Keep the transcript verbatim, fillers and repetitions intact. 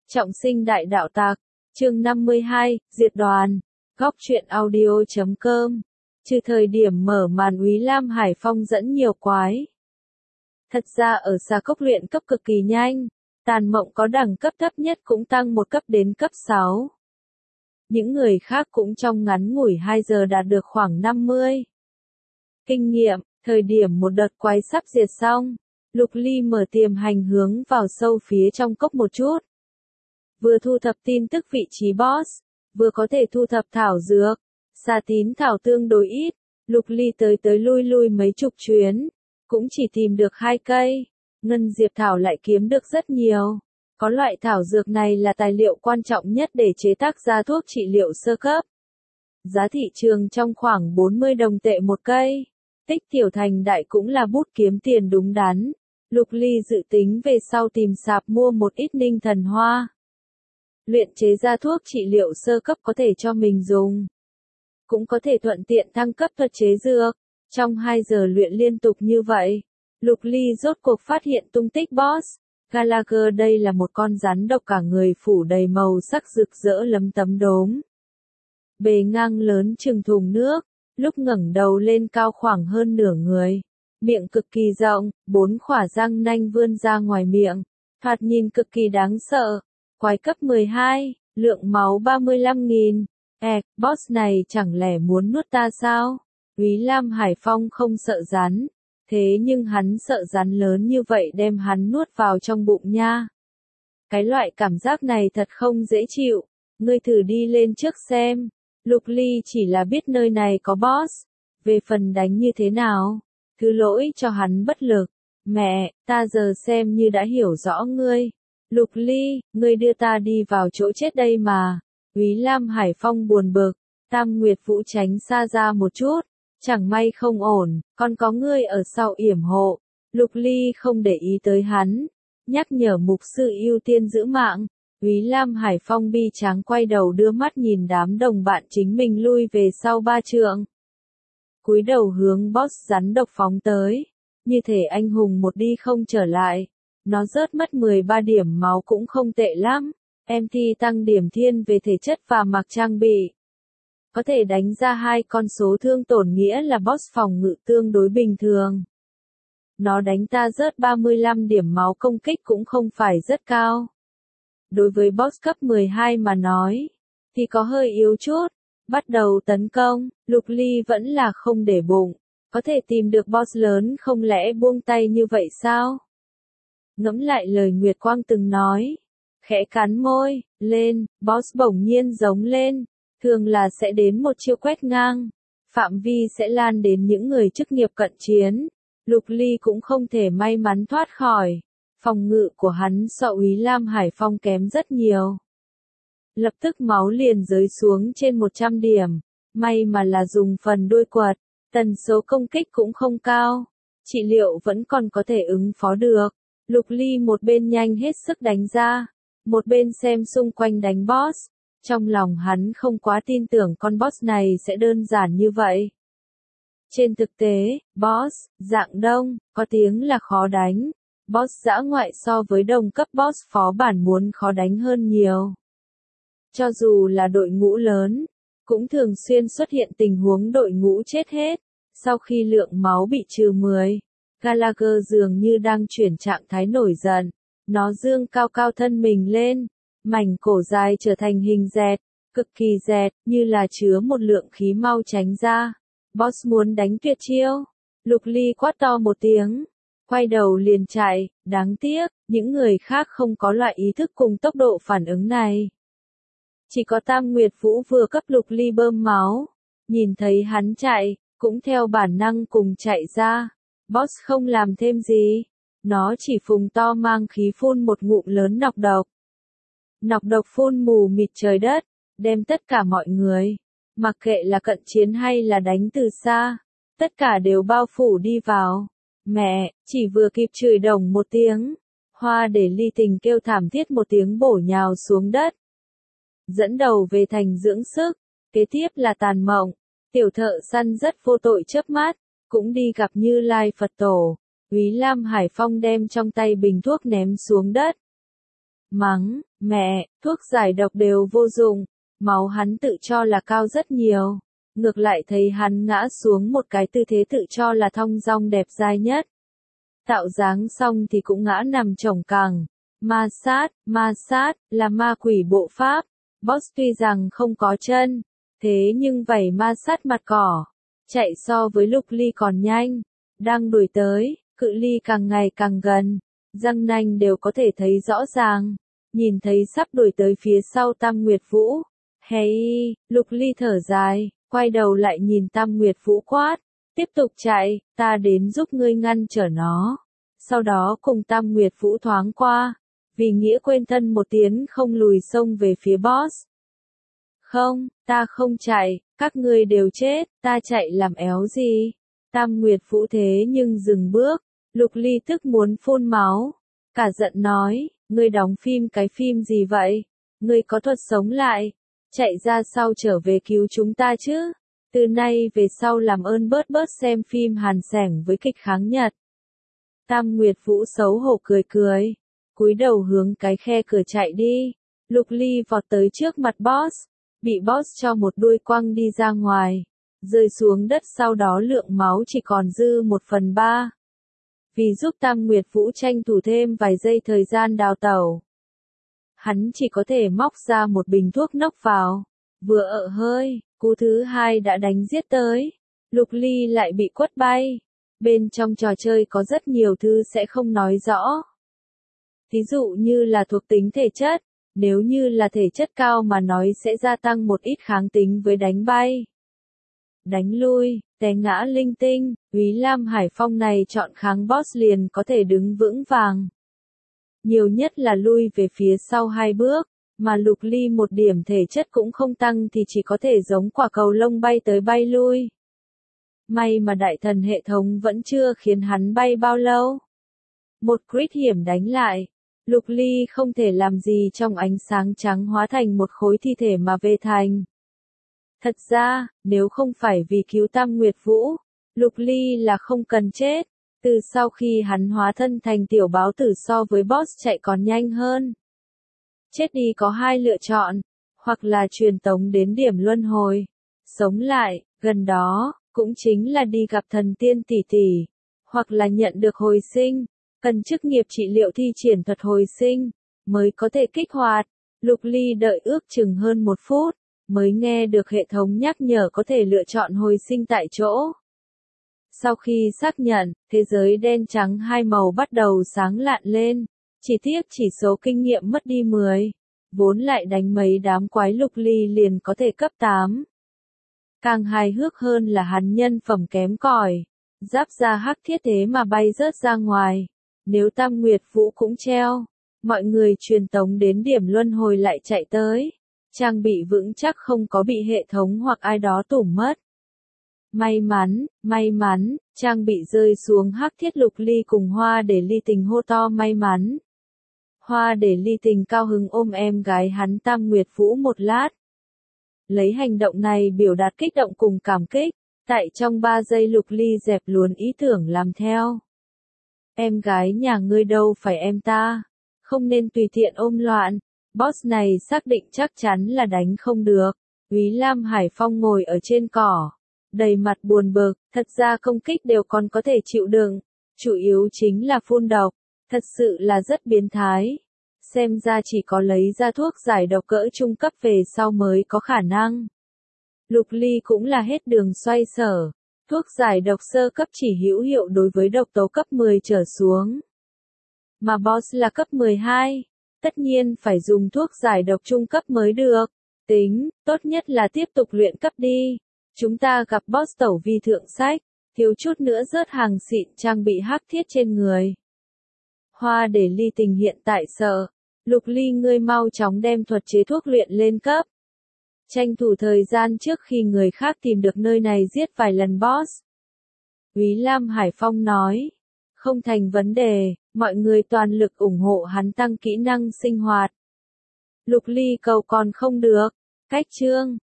Trọng sinh đại đạo tặc, chương năm mươi hai, diệt đoàn, góc truyện audio chấm com. Trừ thời điểm mở màn Úy Lam Hải Phong dẫn nhiều quái. Thật ra ở Xà Cốc luyện cấp cực kỳ nhanh, Tàn Mộng có đẳng cấp thấp nhất cũng tăng một cấp đến cấp sáu. Những người khác cũng trong ngắn ngủi hai giờ đạt được khoảng năm mươi. Kinh nghiệm, thời điểm một đợt quái sắp diệt xong, Lục Ly mở tiềm hành hướng vào sâu phía trong cốc một chút. Vừa thu thập tin tức vị trí boss, vừa có thể thu thập thảo dược, xà tín thảo tương đối ít, Lục Ly tới tới lui lui mấy chục chuyến, cũng chỉ tìm được hai cây, ngân diệp thảo lại kiếm được rất nhiều. Có loại thảo dược này là tài liệu quan trọng nhất để chế tác ra thuốc trị liệu sơ cấp. Giá thị trường trong khoảng bốn mươi đồng tệ một cây, tích tiểu thành đại cũng là bút kiếm tiền đúng đắn. Lục Ly dự tính về sau tìm sạp mua một ít ninh thần hoa. Luyện chế ra thuốc trị liệu sơ cấp có thể cho mình dùng. Cũng có thể thuận tiện thăng cấp thuật chế dược. Trong hai giờ luyện liên tục như vậy, Lục Ly rốt cuộc phát hiện tung tích boss. Gallagher đây là một con rắn độc cả người phủ đầy màu sắc rực rỡ lấm tấm đốm. Bề ngang lớn chừng thùng nước, lúc ngẩng đầu lên cao khoảng hơn nửa người. Miệng cực kỳ rộng, bốn khỏa răng nanh vươn ra ngoài miệng, thoạt nhìn cực kỳ đáng sợ. Quái cấp mười hai, lượng máu ba mươi lăm nghìn. Ẹc, boss này chẳng lẽ muốn nuốt ta sao? Úy Lam Hải Phong không sợ rắn, thế nhưng hắn sợ rắn lớn như vậy đem hắn nuốt vào trong bụng nha. Cái loại cảm giác này thật không dễ chịu, ngươi thử đi lên trước xem. Lục Ly chỉ là biết nơi này có boss, về phần đánh như thế nào, thứ lỗi cho hắn bất lực. Mẹ, ta giờ xem như đã hiểu rõ ngươi. Lục Ly, ngươi đưa ta đi vào chỗ chết đây mà. Úy Lam Hải Phong buồn bực, Tam Nguyệt Vũ tránh xa ra một chút, chẳng may không ổn, còn có ngươi ở sau yểm hộ. Lục Ly không để ý tới hắn, nhắc nhở mục sư ưu tiên giữ mạng. Úy Lam Hải Phong bi tráng quay đầu đưa mắt nhìn đám đồng bạn chính mình lui về sau ba trượng. Cúi đầu hướng boss rắn độc phóng tới, như thể anh hùng một đi không trở lại. Nó rớt mất mười ba điểm máu cũng không tệ lắm, em thi tăng điểm thiên về thể chất và mặc trang bị. Có thể đánh ra hai con số thương tổn nghĩa là boss phòng ngự tương đối bình thường. Nó đánh ta rớt ba mươi lăm điểm máu công kích cũng không phải rất cao. Đối với boss cấp mười hai mà nói, thì có hơi yếu chút. Bắt đầu tấn công, Lục Ly vẫn là không để bụng. Có thể tìm được boss lớn không lẽ buông tay như vậy sao? Ngẫm lại lời Nguyệt Quang từng nói. Khẽ cắn môi, lên, boss bỗng nhiên giống lên. Thường là sẽ đến một chiêu quét ngang. Phạm vi sẽ lan đến những người chức nghiệp cận chiến. Lục Ly cũng không thể may mắn thoát khỏi. Phòng ngự của hắn so Úy Lam Hải Phong kém rất nhiều. Lập tức máu liền rơi xuống trên một trăm điểm. May mà là dùng phần đuôi quật. Tần số công kích cũng không cao. Trị liệu vẫn còn có thể ứng phó được. Lục Ly một bên nhanh hết sức đánh ra. Một bên xem xung quanh đánh boss. Trong lòng hắn không quá tin tưởng con boss này sẽ đơn giản như vậy. Trên thực tế, boss, dạng đông, có tiếng là khó đánh. Boss dã ngoại so với đồng cấp boss phó bản muốn khó đánh hơn nhiều. Cho dù là đội ngũ lớn, cũng thường xuyên xuất hiện tình huống đội ngũ chết hết. Sau khi lượng máu bị trừ mười, Gallagher dường như đang chuyển trạng thái nổi giận. Nó dương cao cao thân mình lên, mảnh cổ dài trở thành hình dẹt, cực kỳ dẹt, như là chứa một lượng khí mau tránh ra. Boss muốn đánh tuyệt chiêu. Lục Ly quát to một tiếng, quay đầu liền chạy, đáng tiếc, những người khác không có loại ý thức cùng tốc độ phản ứng này. Chỉ có Tam Nguyệt Vũ vừa cấp Lục Ly bơm máu, nhìn thấy hắn chạy, cũng theo bản năng cùng chạy ra. Boss không làm thêm gì, nó chỉ phùng to mang khí phun một ngụm lớn nọc độc. Nọc độc phun mù mịt trời đất, đem tất cả mọi người, mặc kệ là cận chiến hay là đánh từ xa, tất cả đều bao phủ đi vào. Mẹ, chỉ vừa kịp chửi đồng một tiếng, Hoa để Ly Tình kêu thảm thiết một tiếng bổ nhào xuống đất. Dẫn đầu về thành dưỡng sức, kế tiếp là Tàn Mộng, tiểu thợ săn rất vô tội chớp mắt, cũng đi gặp Như Lai Phật Tổ. Úy Lam Hải Phong đem trong tay bình thuốc ném xuống đất. mắng, mẹ, thuốc giải độc đều vô dụng, máu hắn tự cho là cao rất nhiều. Ngược lại thấy hắn ngã xuống một cái tư thế tự cho là thong dong đẹp dai nhất. Tạo dáng xong thì cũng ngã nằm chồng cẳng. Ma sát, ma sát, là ma quỷ bộ pháp. Boss tuy rằng không có chân, thế nhưng vảy ma sát mặt cỏ. Chạy so với Lục Ly còn nhanh. Đang đuổi tới, cự ly càng ngày càng gần. Răng nanh đều có thể thấy rõ ràng. Nhìn thấy sắp đuổi tới phía sau Tam Nguyệt Vũ. Hey, Lục Ly thở dài, quay đầu lại nhìn Tam Nguyệt Vũ quát. Tiếp tục chạy, ta đến giúp ngươi ngăn trở nó. Sau đó cùng Tam Nguyệt Vũ thoáng qua. Vì nghĩa quên thân một tiếng không lùi xông về phía boss. Không, ta không chạy, các ngươi đều chết, ta chạy làm éo gì. Tam Nguyệt Vũ thế nhưng dừng bước. Lục Ly tức muốn phun máu. Cả giận nói, ngươi đóng phim cái phim gì vậy? Ngươi có thuật sống lại. Chạy ra sau trở về cứu chúng ta chứ. Từ nay về sau làm ơn bớt bớt xem phim hàn sẻng với kịch kháng Nhật. Tam Nguyệt Vũ xấu hổ cười cười. Cúi đầu hướng cái khe cửa chạy đi. Lục Ly vọt tới trước mặt boss. Bị boss cho một đuôi quăng đi ra ngoài. Rơi xuống đất sau đó lượng máu chỉ còn dư một phần ba. Vì giúp Tam Nguyệt Vũ tranh thủ thêm vài giây thời gian đào tẩu. Hắn chỉ có thể móc ra một bình thuốc nốc vào. Vừa ợ hơi, cú thứ hai đã đánh giết tới. Lục Ly lại bị quất bay. Bên trong trò chơi có rất nhiều thứ sẽ không nói rõ. Ví dụ như là thuộc tính thể chất. Nếu như là thể chất cao mà nói sẽ gia tăng một ít kháng tính với đánh bay. Đánh lui, té ngã linh tinh, Úy Lam Hải Phong này chọn kháng boss liền có thể đứng vững vàng. Nhiều nhất là lui về phía sau hai bước, mà Lục Ly một điểm thể chất cũng không tăng thì chỉ có thể giống quả cầu lông bay tới bay lui. May mà đại thần hệ thống vẫn chưa khiến hắn bay bao lâu. Một crit hiểm đánh lại, Lục Ly không thể làm gì trong ánh sáng trắng hóa thành một khối thi thể mà về thành. Thật ra, nếu không phải vì cứu Tam Nguyệt Vũ, Lục Ly là không cần chết. Từ sau khi hắn hóa thân thành tiểu báo tử so với boss chạy còn nhanh hơn. Chết đi có hai lựa chọn, hoặc là truyền tống đến điểm luân hồi, sống lại, gần đó, cũng chính là đi gặp thần tiên tỷ tỷ, hoặc là nhận được hồi sinh, cần chức nghiệp trị liệu thi triển thuật hồi sinh, mới có thể kích hoạt. Lục Ly đợi ước chừng hơn một phút, mới nghe được hệ thống nhắc nhở có thể lựa chọn hồi sinh tại chỗ. Sau khi xác nhận, thế giới đen trắng hai màu bắt đầu sáng lạn lên, chỉ tiếc chỉ số kinh nghiệm mất đi mười, vốn lại đánh mấy đám quái Lục Ly liền có thể cấp tám. Càng hài hước hơn là hắn nhân phẩm kém cỏi, giáp da hắc thiết thế mà bay rớt ra ngoài, nếu Tam Nguyệt Vũ cũng treo, mọi người truyền tống đến điểm luân hồi lại chạy tới, trang bị vững chắc không có bị hệ thống hoặc ai đó tủm mất. May mắn, may mắn, trang bị rơi xuống hắc thiết Lục Ly cùng Hoa để ly tình hô to may mắn. Hoa để ly tình cao hứng ôm em gái hắn Tam Nguyệt Vũ một lát. Lấy hành động này biểu đạt kích động cùng cảm kích, tại trong ba giây Lục Ly dẹp luôn ý tưởng làm theo. Em gái nhà ngươi đâu phải em ta, không nên tùy tiện ôm loạn, boss này xác định chắc chắn là đánh không được. Úy Lam Hải Phong ngồi ở trên cỏ, đầy mặt buồn bực, thật ra công kích đều còn có thể chịu đựng, chủ yếu chính là phun độc, thật sự là rất biến thái. Xem ra chỉ có lấy ra thuốc giải độc cỡ trung cấp về sau mới có khả năng. Lục Ly cũng là hết đường xoay sở, thuốc giải độc sơ cấp chỉ hữu hiệu đối với độc tố cấp mười trở xuống. Mà boss là cấp mười hai, tất nhiên phải dùng thuốc giải độc trung cấp mới được. Tính, tốt nhất là tiếp tục luyện cấp đi. Chúng ta gặp boss tẩu vi thượng sách, thiếu chút nữa rớt hàng xịn trang bị hắc thiết trên người. Hoa để ly tình hiện tại sợ, Lục Ly ngươi mau chóng đem thuật chế thuốc luyện lên cấp. Tranh thủ thời gian trước khi người khác tìm được nơi này giết vài lần boss. Úy Lam Hải Phong nói, không thành vấn đề, mọi người toàn lực ủng hộ hắn tăng kỹ năng sinh hoạt. Lục Ly cầu còn không được, cách chương.